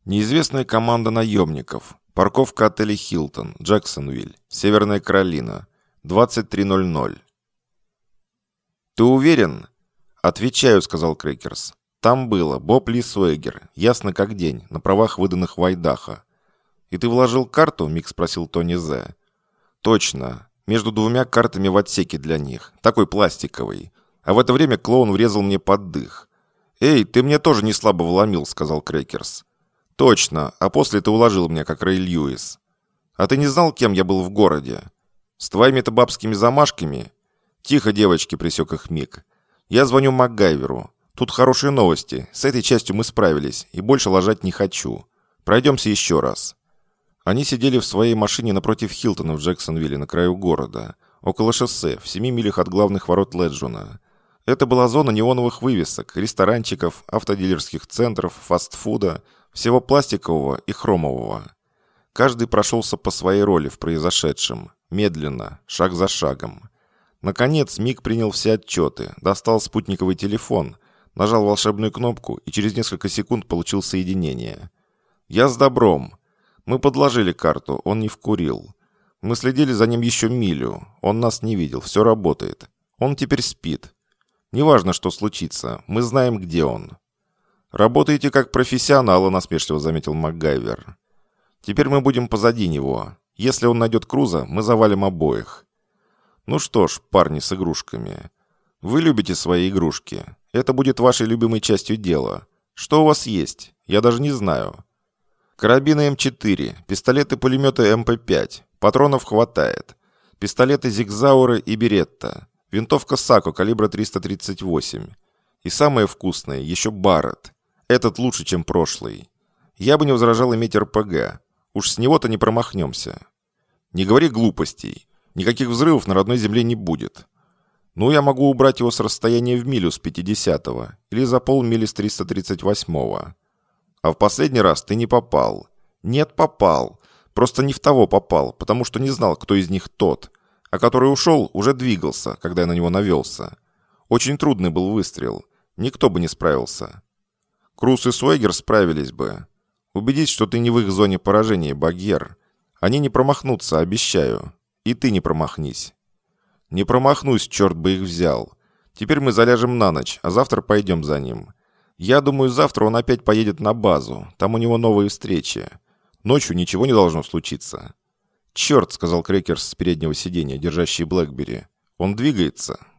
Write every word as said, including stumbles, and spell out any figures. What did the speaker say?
Неизвестная команда наемников. Парковка отеля «Хилтон», Джексонвиль, Северная Каролина. двадцать три ноль ноль. «Ты уверен?» «Отвечаю», — сказал Крекерс. «Там было Боб Ли Суэгер, ясно как день, на правах, выданных в Айдахо». «И ты вложил карту?» — Мик спросил Тони Зе. «Точно. Между двумя картами в отсеке для них. Такой пластиковый. А в это время клоун врезал мне под дых». «Эй, ты мне тоже не слабо вломил», — сказал Крекерс. «Точно. А после ты уложил меня, как Рэй Льюис. А ты не знал, кем я был в городе? С твоими-то бабскими замашками?» «Тихо, девочки», — пресек их Мик. «Я звоню МакГайверу. Тут хорошие новости. С этой частью мы справились, и больше ложать не хочу. Пройдемся еще раз». Они сидели в своей машине напротив Хилтона в Джексонвилле на краю города, около шоссе, в семи милях от главных ворот Леджуна. Это была зона неоновых вывесок, ресторанчиков, автодилерских центров, фастфуда, всего пластикового и хромового. Каждый прошелся по своей роли в произошедшем, медленно, шаг за шагом. Наконец Мик принял все отчеты, достал спутниковый телефон, нажал волшебную кнопку и через несколько секунд получил соединение. «Я с добром. Мы подложили карту, он не вкурил. Мы следили за ним еще милю, он нас не видел, все работает. Он теперь спит. Неважно, что случится, мы знаем, где он». «Работаете как профессионалы», — насмешливо заметил МакГайвер. «Теперь мы будем позади него. Если он найдет Круза, мы завалим обоих». «Ну что ж, парни с игрушками. Вы любите свои игрушки. Это будет вашей любимой частью дела. Что у вас есть? Я даже не знаю». «Карабины эм четыре, пистолеты-пулеметы эм пэ пять. Патронов хватает. Пистолеты Зигзауэр и Беретта. Винтовка Сако калибра триста тридцать восемь. И самое вкусное, еще Барретт. Этот лучше, чем прошлый. Я бы не возражал иметь эр пэ гэ. Уж с него-то не промахнемся. Не говори глупостей. Никаких взрывов на родной земле не будет. Ну, я могу убрать его с расстояния в милю с пятидесятого или за полмили с триста тридцать восьмого. А в последний раз ты не попал. Нет, попал. Просто не в того попал, потому что не знал, кто из них тот. А который ушел, уже двигался, когда я на него навелся. Очень трудный был выстрел. Никто бы не справился. Круз и Суэгер справились бы. Убедись, что ты не в их зоне поражения, Багьер. Они не промахнутся, обещаю. И ты не промахнись». «Не промахнусь, черт бы их взял. Теперь мы заляжем на ночь, а завтра пойдем за ним. Я думаю, завтра он опять поедет на базу. Там у него новые встречи. Ночью ничего не должно случиться». «Черт», — сказал Крекерс с переднего сиденья, держащий Блэкбери. «Он двигается».